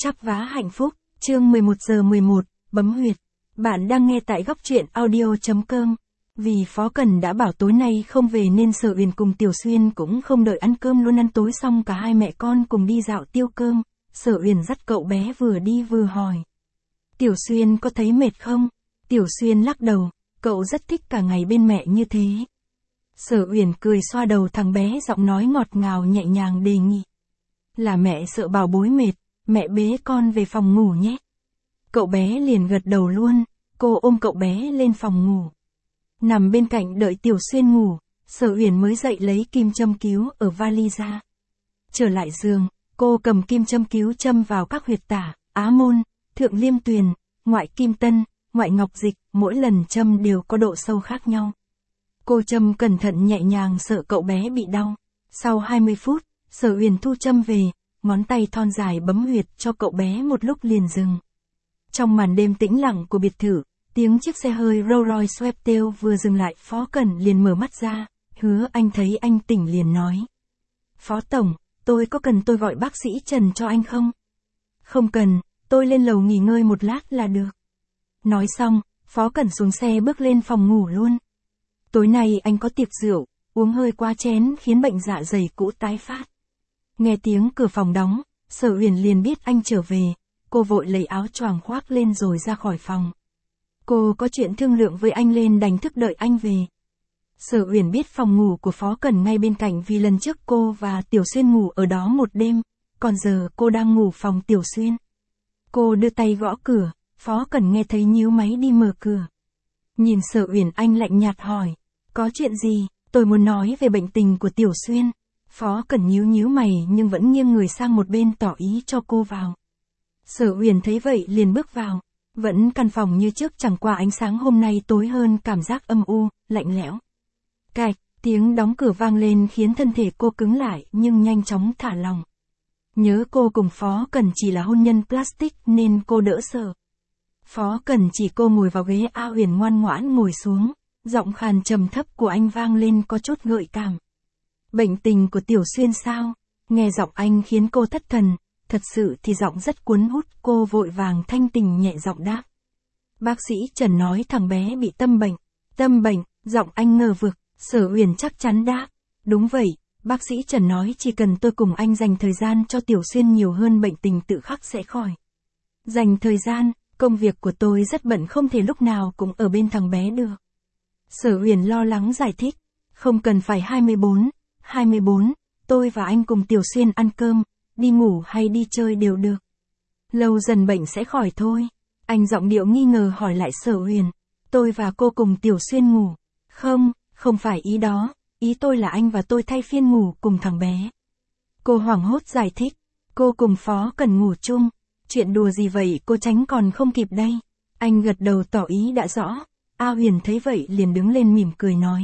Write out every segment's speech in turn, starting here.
chắp vá hạnh phúc, chương 11 giờ 11, bấm huyệt. Bạn đang nghe tại góc truyện audio.com. Vì Phó Cần đã bảo tối nay không về nên Sở Uyển cùng Tiểu Xuyên cũng không đợi ăn cơm luôn, ăn tối xong cả hai mẹ con cùng đi dạo tiêu cơm. Sở Uyển dắt cậu bé vừa đi vừa hỏi. Tiểu Xuyên có thấy mệt không? Tiểu Xuyên lắc đầu, cậu rất thích cả ngày bên mẹ như thế. Sở Uyển cười xoa đầu thằng bé, giọng nói ngọt ngào nhẹ nhàng đề nghị. Là mẹ sợ bảo bối mệt, mẹ bế con về phòng ngủ nhé. Cậu bé liền gật đầu luôn, cô ôm cậu bé lên phòng ngủ. Nằm bên cạnh đợi Tiểu Xuyên ngủ, Sở Uyển mới dậy lấy kim châm cứu ở vali ra. Trở lại giường, cô cầm kim châm cứu châm vào các huyệt tả, á môn, thượng liêm tuyền, ngoại kim tân, ngoại ngọc dịch, mỗi lần châm đều có độ sâu khác nhau. Cô châm cẩn thận nhẹ nhàng sợ cậu bé bị đau. Sau 20 phút, Sở Uyển thu châm về, ngón tay thon dài bấm huyệt cho cậu bé một lúc liền dừng. Trong màn đêm tĩnh lặng của biệt thự, tiếng chiếc xe hơi Rolls Royce Sweptail vừa dừng lại, Phó Cần liền mở mắt ra, Hứa Anh thấy anh tỉnh liền nói. Phó Tổng, tôi có cần tôi gọi bác sĩ Trần cho anh không? Không cần, tôi lên lầu nghỉ ngơi một lát là được. Nói xong, Phó Cần xuống xe bước lên phòng ngủ luôn. Tối nay anh có tiệc rượu, uống hơi quá chén khiến bệnh dạ dày cũ tái phát. Nghe tiếng cửa phòng đóng, Sở Uyển liền biết anh trở về, cô vội lấy áo choàng khoác lên rồi ra khỏi phòng. Cô có chuyện thương lượng với anh lên đánh thức đợi anh về. Sở Uyển biết phòng ngủ của Phó Cần ngay bên cạnh vì lần trước cô và Tiểu Xuyên ngủ ở đó một đêm, còn giờ cô đang ngủ phòng Tiểu Xuyên. Cô đưa tay gõ cửa, Phó Cần nghe thấy nhíu máy đi mở cửa. Nhìn Sở Uyển anh lạnh nhạt hỏi, có chuyện gì? Tôi muốn nói về bệnh tình của Tiểu Xuyên. Phó Cần nhíu mày nhưng vẫn nghiêng người sang một bên tỏ ý cho cô vào. Sở Uyển thấy vậy liền bước vào. Vẫn căn phòng như trước, chẳng qua ánh sáng hôm nay tối hơn, cảm giác âm u, lạnh lẽo. Cạch, tiếng đóng cửa vang lên khiến thân thể cô cứng lại nhưng nhanh chóng thả lỏng. Nhớ cô cùng Phó Cần chỉ là hôn nhân plastic nên cô đỡ sợ. Phó Cần chỉ cô ngồi vào ghế, A Huyền ngoan ngoãn ngồi xuống, giọng khàn trầm thấp của anh vang lên có chút gợi cảm. Bệnh tình của Tiểu Xuyên sao? Nghe giọng anh khiến cô thất thần, thật sự thì giọng rất cuốn hút, cô vội vàng thanh tình nhẹ giọng đáp. Bác sĩ Trần nói thằng bé bị tâm bệnh. Tâm bệnh, giọng anh ngờ vực, Sở Uyển chắc chắn đáp. Đúng vậy, bác sĩ Trần nói chỉ cần tôi cùng anh dành thời gian cho Tiểu Xuyên nhiều hơn, bệnh tình tự khắc sẽ khỏi. Dành thời gian, công việc của tôi rất bận, không thể lúc nào cũng ở bên thằng bé được. Sở Uyển lo lắng giải thích, không cần phải 24, tôi và anh cùng Tiểu Xuyên ăn cơm, đi ngủ hay đi chơi đều được. Lâu dần bệnh sẽ khỏi thôi. Anh giọng điệu nghi ngờ hỏi lại Sở Uyển, tôi và cô cùng Tiểu Xuyên ngủ. Không phải ý đó, ý tôi là anh và tôi thay phiên ngủ cùng thằng bé. Cô hoảng hốt giải thích, cô cùng Phó Cần ngủ chung. Chuyện đùa gì vậy, cô tránh còn không kịp đây. Anh gật đầu tỏ ý đã rõ. A Huyền thấy vậy liền đứng lên mỉm cười nói.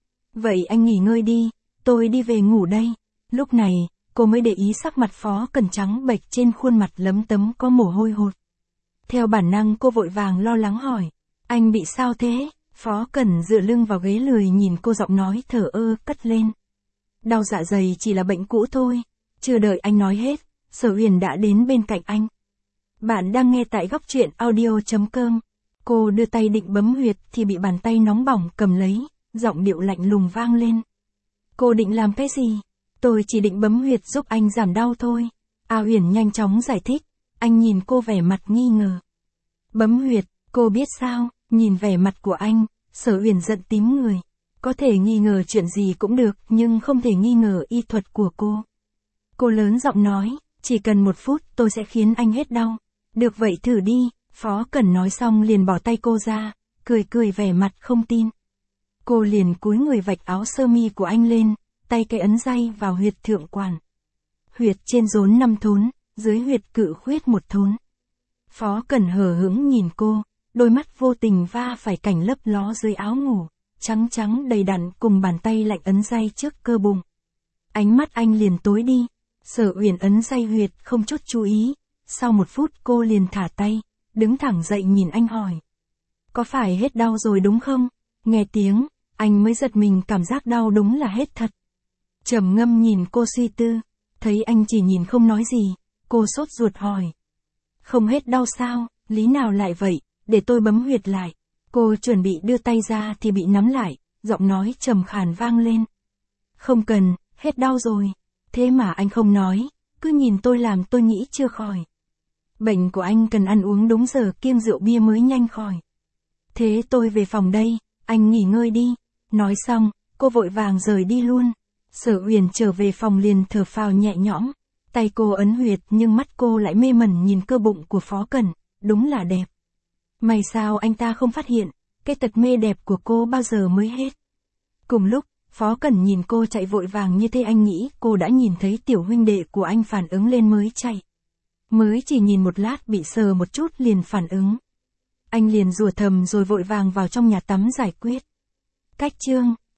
Vậy anh nghỉ ngơi đi, tôi đi về ngủ đây. Lúc này, cô mới để ý sắc mặt Phó Cần trắng bệch, trên khuôn mặt lấm tấm có mồ hôi hột. Theo bản năng cô vội vàng lo lắng hỏi, anh bị sao thế? Phó Cần dựa lưng vào ghế lười nhìn cô, giọng nói thở ơ cất lên. Đau dạ dày chỉ là bệnh cũ thôi. Chưa đợi anh nói hết, Sở Uyển đã đến bên cạnh anh. Bạn đang nghe tại góc truyện audio.com. Cô đưa tay định bấm huyệt thì bị bàn tay nóng bỏng cầm lấy, giọng điệu lạnh lùng vang lên. Cô định làm cái gì? Tôi chỉ định bấm huyệt giúp anh giảm đau thôi. A Huyền nhanh chóng giải thích, anh nhìn cô vẻ mặt nghi ngờ. Bấm huyệt, cô biết sao? Nhìn vẻ mặt của anh, Sở Uyển giận tím người. Có thể nghi ngờ chuyện gì cũng được nhưng không thể nghi ngờ y thuật của cô. Cô lớn giọng nói, chỉ cần 1 phút tôi sẽ khiến anh hết đau. Được vậy thử đi. Phó Cần nói xong liền bỏ tay cô ra, cười vẻ mặt không tin. Cô liền cúi người vạch áo sơ mi của anh lên, tay cái ấn day vào huyệt thượng quản. Huyệt trên rốn 5 thốn, dưới huyệt cự khuyết 1 thốn. Phó Cần hờ hững nhìn cô, đôi mắt vô tình va phải cảnh lấp ló dưới áo ngủ, trắng đầy đặn cùng bàn tay lạnh ấn day trước cơ bụng. Ánh mắt anh liền tối đi, Sở Uyển ấn day huyệt không chút chú ý, sau 1 phút cô liền thả tay, đứng thẳng dậy nhìn anh hỏi. Có phải hết đau rồi đúng không? Nghe tiếng, anh mới giật mình, cảm giác đau đúng là hết thật. Trầm ngâm nhìn cô suy tư, thấy anh chỉ nhìn không nói gì, cô sốt ruột hỏi. Không hết đau sao, lý nào lại vậy, để tôi bấm huyệt lại. Cô chuẩn bị đưa tay ra thì bị nắm lại, giọng nói trầm khàn vang lên. Không cần, hết đau rồi. Thế mà anh không nói, cứ nhìn tôi làm tôi nghĩ chưa khỏi. Bệnh của anh cần ăn uống đúng giờ kiêng rượu bia mới nhanh khỏi. Thế tôi về phòng đây, anh nghỉ ngơi đi. Nói xong, cô vội vàng rời đi luôn. Sở Uyển trở về phòng liền thở phào nhẹ nhõm. Tay cô ấn huyệt nhưng mắt cô lại mê mẩn nhìn cơ bụng của Phó Cẩn, đúng là đẹp. May sao anh ta không phát hiện, cái tật mê đẹp của cô bao giờ mới hết. Cùng lúc, Phó Cẩn nhìn cô chạy vội vàng như thế anh nghĩ cô đã nhìn thấy tiểu huynh đệ của anh phản ứng lên mới chạy. Mới chỉ nhìn một lát bị sờ một chút liền phản ứng. Anh liền rủa thầm rồi vội vàng vào trong nhà tắm giải quyết. Cách chương